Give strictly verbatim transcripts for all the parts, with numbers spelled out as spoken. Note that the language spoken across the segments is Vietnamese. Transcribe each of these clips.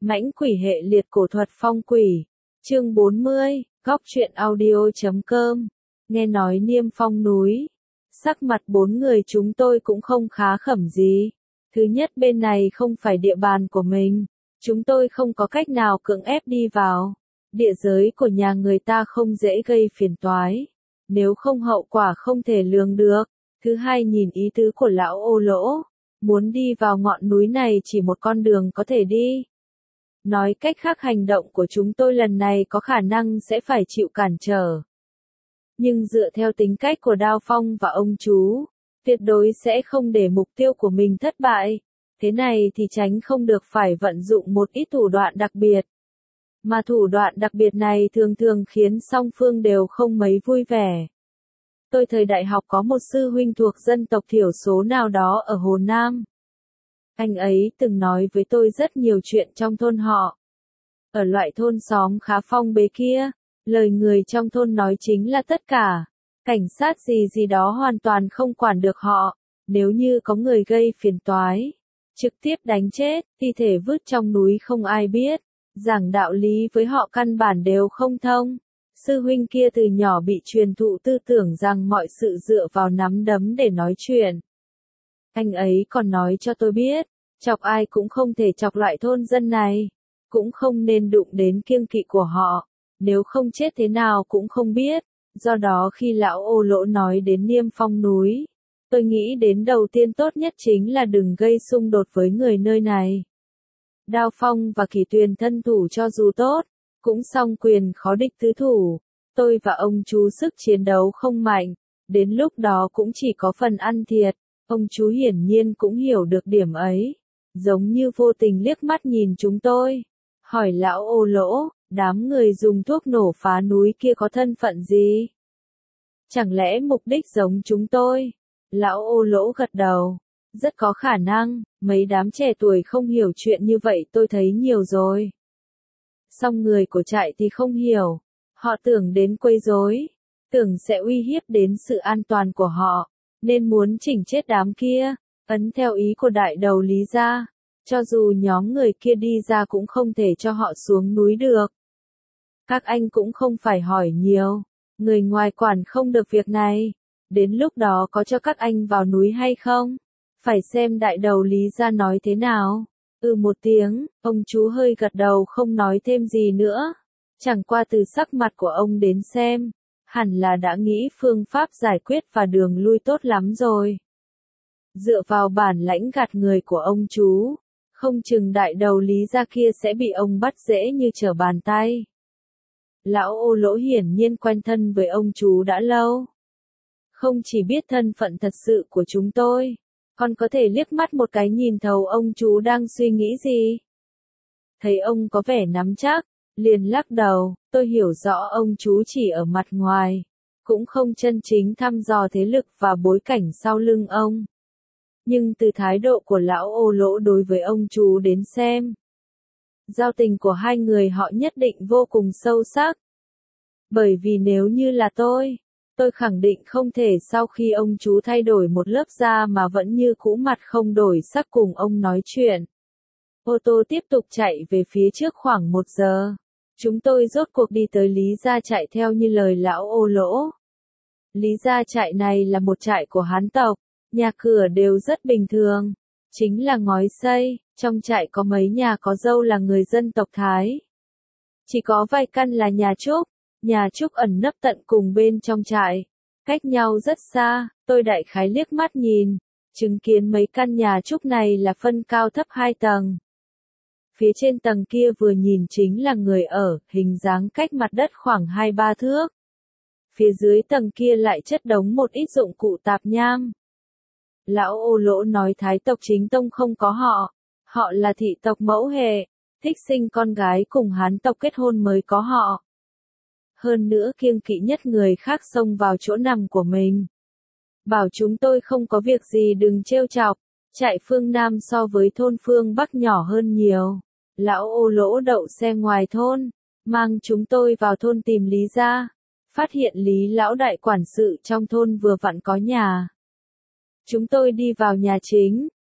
Mãnh quỷ hệ liệt cổ thuật phong quỷ. Chương bốn mươi, góc truyện audio chấm com. Nghe nói Niêm Phong núi. Sắc mặt bốn người chúng tôi cũng không khá khẩm gì. Thứ nhất, bên này không phải địa bàn của mình. Chúng tôi không có cách nào cưỡng ép đi vào. Địa giới của nhà người ta không dễ gây phiền toái. Nếu không hậu quả không thể lường được. Thứ hai, nhìn ý tứ của lão Ô Lỗ. Muốn đi vào ngọn núi này chỉ một con đường có thể đi. Nói cách khác, hành động của chúng tôi lần này có khả năng sẽ phải chịu cản trở. Nhưng dựa theo tính cách của Đao Phong và ông chú, tuyệt đối sẽ không để mục tiêu của mình thất bại. Thế này thì tránh không được phải vận dụng một ít thủ đoạn đặc biệt. Mà thủ đoạn đặc biệt này thường thường khiến song phương đều không mấy vui vẻ. Tôi thời đại học có một sư huynh thuộc dân tộc thiểu số nào đó ở Hồ Nam. Anh ấy từng nói với tôi rất nhiều chuyện trong thôn họ. Ở loại thôn xóm khá phong bế kia, lời người trong thôn nói chính là tất cả. Cảnh sát gì gì đó hoàn toàn không quản được họ. Nếu như có người gây phiền toái, trực tiếp đánh chết, thi thể vứt trong núi không ai biết. Giảng đạo lý với họ căn bản đều không thông. Sư huynh kia từ nhỏ bị truyền thụ tư tưởng rằng mọi sự dựa vào nắm đấm để nói chuyện. Anh ấy còn nói cho tôi biết, chọc ai cũng không thể chọc loại thôn dân này, cũng không nên đụng đến kiêng kỵ của họ, nếu không chết thế nào cũng không biết. Do đó khi lão Ô Lỗ nói đến Niêm Phong núi, tôi nghĩ đến đầu tiên tốt nhất chính là đừng gây xung đột với người nơi này. Đao Phong và Kỳ Tuyền thân thủ cho dù tốt, cũng song quyền khó địch tứ thủ. Tôi và ông chú sức chiến đấu không mạnh, đến lúc đó cũng chỉ có phần ăn thiệt. Ông chú hiển nhiên cũng hiểu được điểm ấy, giống như vô tình liếc mắt nhìn chúng tôi, hỏi lão Ô Lỗ, đám người dùng thuốc nổ phá núi kia có thân phận gì? Chẳng lẽ mục đích giống chúng tôi? Lão Ô Lỗ gật đầu, rất có khả năng, mấy đám trẻ tuổi không hiểu chuyện như vậy tôi thấy nhiều rồi. Song người của trại thì không hiểu, họ tưởng đến quấy rối, tưởng sẽ uy hiếp đến sự an toàn của họ, nên muốn chỉnh chết đám kia, ấn theo ý của đại đầu Lý gia, cho dù nhóm người kia đi ra cũng không thể cho họ xuống núi được. Các anh cũng không phải hỏi nhiều, người ngoài quản không được việc này, đến lúc đó có cho các anh vào núi hay không, phải xem đại đầu Lý gia nói thế nào. Ừ một tiếng, ông chú hơi gật đầu không nói thêm gì nữa. Chẳng qua từ sắc mặt của ông đến xem, hẳn là đã nghĩ phương pháp giải quyết và đường lui tốt lắm rồi. Dựa vào bản lãnh gạt người của ông chú, không chừng đại đầu Lý gia kia sẽ bị ông bắt dễ như trở bàn tay. Lão Ô Lỗ hiển nhiên quen thân với ông chú đã lâu. Không chỉ biết thân phận thật sự của chúng tôi, còn có thể liếc mắt một cái nhìn thấu ông chú đang suy nghĩ gì. Thấy ông có vẻ nắm chắc, liền lắc đầu, tôi hiểu rõ ông chú chỉ ở mặt ngoài, cũng không chân chính thăm dò thế lực và bối cảnh sau lưng ông. Nhưng từ thái độ của lão Ô Lỗ đối với ông chú đến xem, giao tình của hai người họ nhất định vô cùng sâu sắc. Bởi vì nếu như là tôi, tôi khẳng định không thể sau khi ông chú thay đổi một lớp da mà vẫn như cũ mặt không đổi sắc cùng ông nói chuyện. Ô tô tiếp tục chạy về phía trước khoảng một giờ. Chúng tôi rốt cuộc đi tới Lý gia trại theo như lời lão Ô Lỗ. Lý gia trại này là một trại của Hán tộc, nhà cửa đều rất bình thường, chính là ngói xây, trong trại có mấy nhà có dâu là người dân tộc Thái. Chỉ có vài căn là nhà Trúc, nhà Trúc ẩn nấp tận cùng bên trong trại, cách nhau rất xa, tôi đại khái liếc mắt nhìn, chứng kiến mấy căn nhà Trúc này là phân cao thấp hai tầng. Phía trên tầng kia vừa nhìn chính là người ở, hình dáng cách mặt đất khoảng hai ba thước. Phía dưới tầng kia lại chất đống một ít dụng cụ tạp nham. Lão Ô Lỗ nói Thái tộc chính tông không có họ, họ là thị tộc mẫu hệ, thích sinh con gái cùng Hán tộc kết hôn mới có họ. Hơn nữa kiêng kỵ nhất người khác xông vào chỗ nằm của mình. Bảo chúng tôi không có việc gì đừng trêu chọc, trại phương Nam so với thôn phương Bắc nhỏ hơn nhiều. Lão Ô Lỗ đậu xe ngoài thôn, mang chúng tôi vào thôn tìm Lý gia, phát hiện Lý lão đại quản sự trong thôn vừa vặn có nhà. Chúng tôi đi vào nhà chính,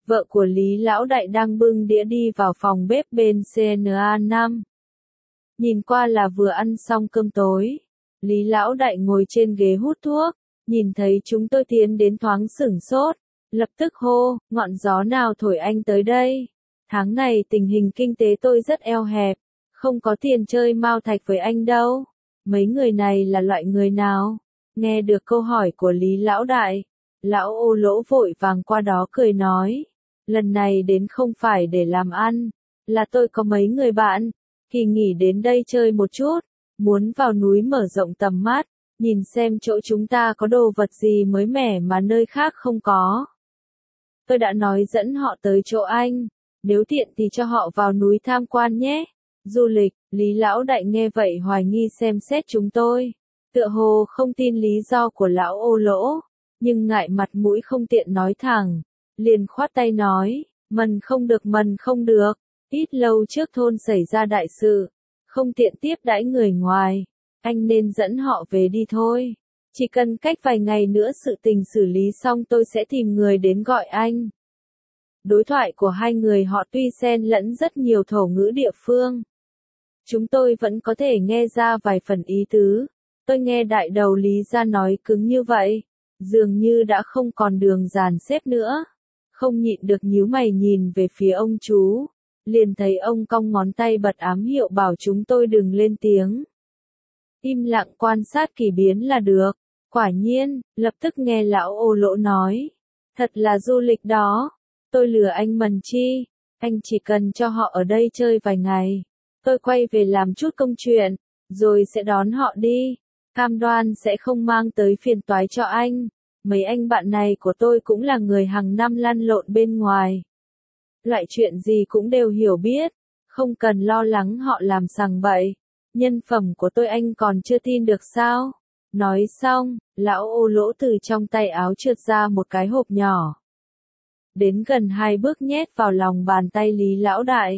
vợ của Lý Lão Đại đang bưng đĩa đi vào phòng bếp bên C N A năm. Nhìn qua là vừa ăn xong cơm tối. Lý Lão Đại ngồi trên ghế hút thuốc, nhìn thấy chúng tôi tiến đến thoáng sửng sốt, lập tức hô, ngọn gió nào thổi anh tới đây? Tháng này tình hình kinh tế tôi rất eo hẹp, không có tiền chơi mao thạch với anh đâu. Mấy người này là loại người nào? Nghe được câu hỏi của Lý Lão Đại, Lão Ô Lỗ vội vàng qua đó cười nói, lần này đến không phải để làm ăn, là tôi có mấy người bạn, kỳ nghỉ đến đây chơi một chút, muốn vào núi mở rộng tầm mắt, nhìn xem chỗ chúng ta có đồ vật gì mới mẻ mà nơi khác không có. Tôi đã nói dẫn họ tới chỗ anh, nếu tiện thì cho họ vào núi tham quan nhé. Du lịch, Lý Lão Đại nghe vậy hoài nghi xem xét chúng tôi, tựa hồ không tin lý do của Lão Ô Lỗ, nhưng ngại mặt mũi không tiện nói thẳng, liền khoát tay nói, mần không được mần không được, ít lâu trước thôn xảy ra đại sự, không tiện tiếp đãi người ngoài, anh nên dẫn họ về đi thôi, chỉ cần cách vài ngày nữa sự tình xử lý xong tôi sẽ tìm người đến gọi anh. Đối thoại của hai người họ tuy xen lẫn rất nhiều thổ ngữ địa phương, chúng tôi vẫn có thể nghe ra vài phần ý tứ. Tôi nghe đại đầu Lý ra nói cứng như vậy, dường như đã không còn đường dàn xếp nữa. Không nhịn được nhíu mày nhìn về phía ông chú, liền thấy ông cong ngón tay bật ám hiệu bảo chúng tôi đừng lên tiếng. Im lặng quan sát kỳ biến là được. Quả nhiên, lập tức nghe Lão Ô Lỗ nói, thật là du lịch đó, tôi lừa anh mần chi, anh chỉ cần cho họ ở đây chơi vài ngày, tôi quay về làm chút công chuyện, rồi sẽ đón họ đi, cam đoan sẽ không mang tới phiền toái cho anh. Mấy anh bạn này của tôi cũng là người hàng năm lăn lộn bên ngoài. Loại chuyện gì cũng đều hiểu biết, không cần lo lắng họ làm sằng bậy. Nhân phẩm của tôi anh còn chưa tin được sao? Nói xong, Lão Ô Lỗ từ trong tay áo trượt ra một cái hộp nhỏ. Đến gần hai bước nhét vào lòng bàn tay Lý Lão Đại.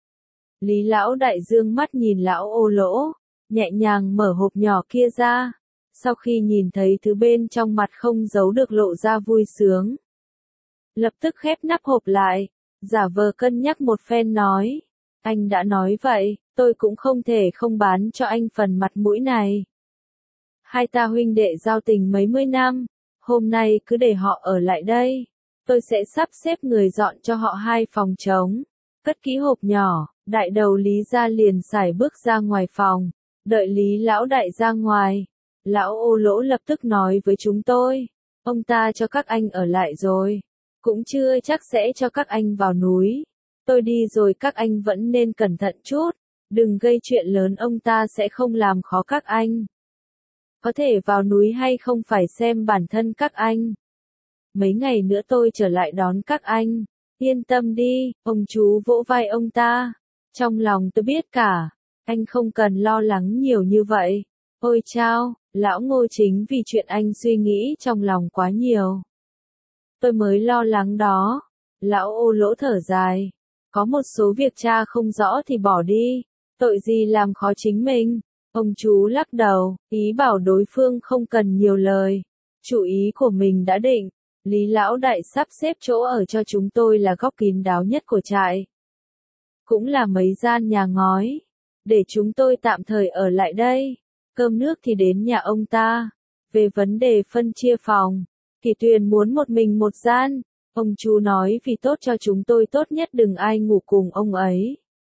Lý Lão Đại dương mắt nhìn Lão Ô Lỗ, nhẹ nhàng mở hộp nhỏ kia ra. Sau khi nhìn thấy thứ bên trong mặt không giấu được lộ ra vui sướng. Lập tức khép nắp hộp lại, giả vờ cân nhắc một phen nói. Anh đã nói vậy, tôi cũng không thể không bán cho anh phần mặt mũi này. Hai ta huynh đệ giao tình mấy mươi năm, hôm nay cứ để họ ở lại đây. Tôi sẽ sắp xếp người dọn cho họ hai phòng trống. Cất kỹ hộp nhỏ, đại đầu Lý ra liền sải bước ra ngoài phòng, đợi Lý Lão Đại ra ngoài. Lão Ô Lỗ lập tức nói với chúng tôi, ông ta cho các anh ở lại rồi, cũng chưa chắc sẽ cho các anh vào núi. Tôi đi rồi các anh vẫn nên cẩn thận chút, đừng gây chuyện lớn ông ta sẽ không làm khó các anh. Có thể vào núi hay không phải xem bản thân các anh. Mấy ngày nữa tôi trở lại đón các anh, yên tâm đi, ông chú vỗ vai ông ta. Trong lòng tôi biết cả, anh không cần lo lắng nhiều như vậy. Ôi chao, Lão Ngô chính vì chuyện anh suy nghĩ trong lòng quá nhiều. Tôi mới lo lắng đó. Lão Ô Lỗ thở dài. Có một số việc cha không rõ thì bỏ đi. Tội gì làm khó chính mình. Ông chú lắc đầu, ý bảo đối phương không cần nhiều lời. Chủ ý của mình đã định. Lý Lão Đại sắp xếp chỗ ở cho chúng tôi là góc kín đáo nhất của trại. Cũng là mấy gian nhà ngói. Để chúng tôi tạm thời ở lại đây. Cơm nước thì đến nhà ông ta. Về vấn đề phân chia phòng, Kỳ Tuyền muốn một mình một gian. Ông chú nói vì tốt cho chúng tôi tốt nhất đừng ai ngủ cùng ông ấy.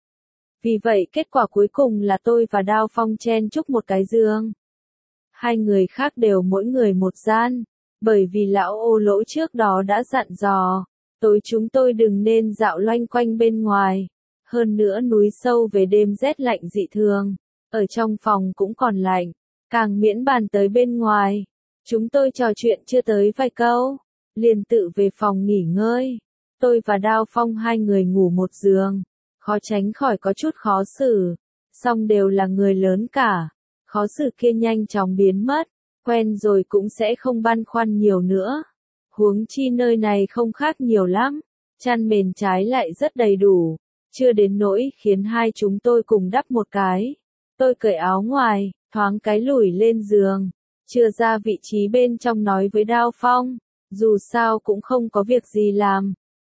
Vì vậy kết quả cuối cùng là tôi và Đao Phong chen chúc một cái giường. Hai người khác đều mỗi người một gian. Bởi vì Lão Ô Lỗ trước đó đã dặn dò, tối chúng tôi đừng nên dạo loanh quanh bên ngoài. Hơn nữa núi sâu về đêm rét lạnh dị thường. Ở trong phòng cũng còn lạnh, càng miễn bàn tới bên ngoài. Chúng tôi trò chuyện chưa tới vài câu, liền tự về phòng nghỉ ngơi. Tôi và Đao Phong hai người ngủ một giường, khó tránh khỏi có chút khó xử, song đều là người lớn cả. Khó xử kia nhanh chóng biến mất, quen rồi cũng sẽ không băn khoăn nhiều nữa. Huống chi nơi này không khác nhiều lắm, chăn mền trái lại rất đầy đủ, chưa đến nỗi khiến hai chúng tôi cùng đắp một cái. Tôi cởi áo ngoài, thoáng cái lủi lên giường, chưa ra vị trí bên trong nói với Đao Phong, dù sao cũng không có việc gì làm,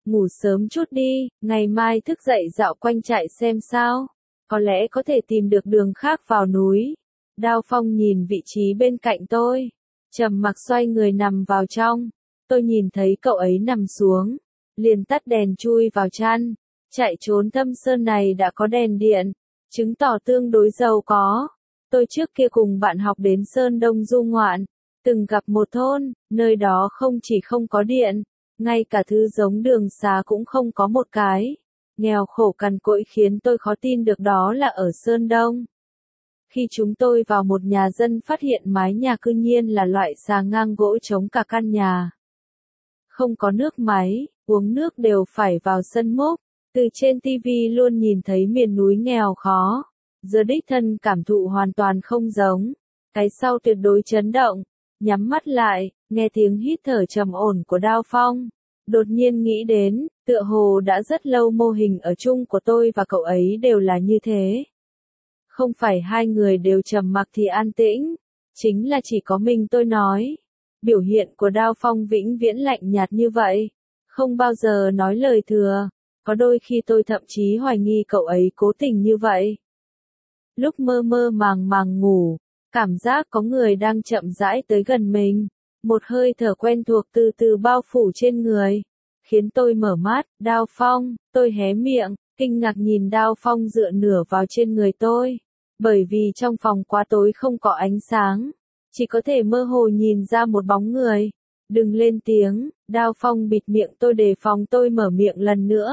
ngủ sớm chút đi, ngày mai thức dậy dạo quanh trại xem sao. Có lẽ có thể tìm được đường khác vào núi. Đao Phong nhìn vị trí bên cạnh tôi, trầm mặc xoay người nằm vào trong. Tôi nhìn thấy cậu ấy nằm xuống, liền tắt đèn chui vào chăn. Chạy trốn Thâm Sơn này đã có đèn điện, chứng tỏ tương đối giàu có. Tôi trước kia cùng bạn học đến Sơn Đông du ngoạn, từng gặp một thôn, nơi đó không chỉ không có điện, ngay cả thứ giống đường xá cũng không có một cái. Nghèo khổ cằn cỗi khiến tôi khó tin được đó là ở Sơn Đông. Khi chúng tôi vào một nhà dân phát hiện mái nhà cư nhiên là loại xà ngang gỗ chống cả căn nhà. Không có nước máy, uống nước đều phải vào sân múc. Từ trên ti vi luôn nhìn thấy miền núi nghèo khó. Giờ đích thân cảm thụ hoàn toàn không giống. Cái sau tuyệt đối chấn động. Nhắm mắt lại, nghe tiếng hít thở trầm ổn của Đao Phong. Đột nhiên nghĩ đến, tựa hồ đã rất lâu mô hình ở chung của tôi và cậu ấy đều là như thế. Không phải hai người đều trầm mặc thì an tĩnh, chính là chỉ có mình tôi nói. Biểu hiện của Đao Phong vĩnh viễn lạnh nhạt như vậy, không bao giờ nói lời thừa. Có đôi khi tôi thậm chí hoài nghi cậu ấy cố tình như vậy. Lúc mơ mơ màng màng ngủ, cảm giác có người đang chậm rãi tới gần mình. Một hơi thở quen thuộc từ từ bao phủ trên người, khiến tôi mở mắt. Đao Phong, tôi hé miệng, kinh ngạc nhìn Đao Phong dựa nửa vào trên người tôi. Bởi vì trong phòng quá tối không có ánh sáng, chỉ có thể mơ hồ nhìn ra một bóng người. Đừng lên tiếng, Đao Phong bịt miệng tôi đề phòng tôi mở miệng lần nữa.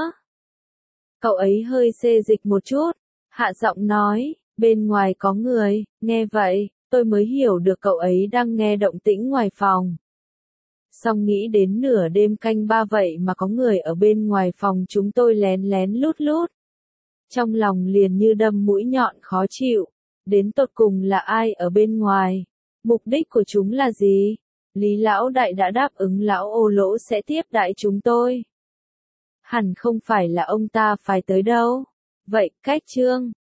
Cậu ấy hơi xê dịch một chút, hạ giọng nói, bên ngoài có người. Nghe vậy, tôi mới hiểu được cậu ấy đang nghe động tĩnh ngoài phòng. Xong nghĩ đến nửa đêm canh ba vậy mà có người ở bên ngoài phòng chúng tôi lén lén lút lút. Trong lòng liền như đâm mũi nhọn khó chịu, đến tột cùng là ai ở bên ngoài, mục đích của chúng là gì? Lý lão đại đã đáp ứng lão Ô Lỗ sẽ tiếp đãi chúng tôi. Hẳn không phải là ông ta phải tới đâu. Vậy, cách chương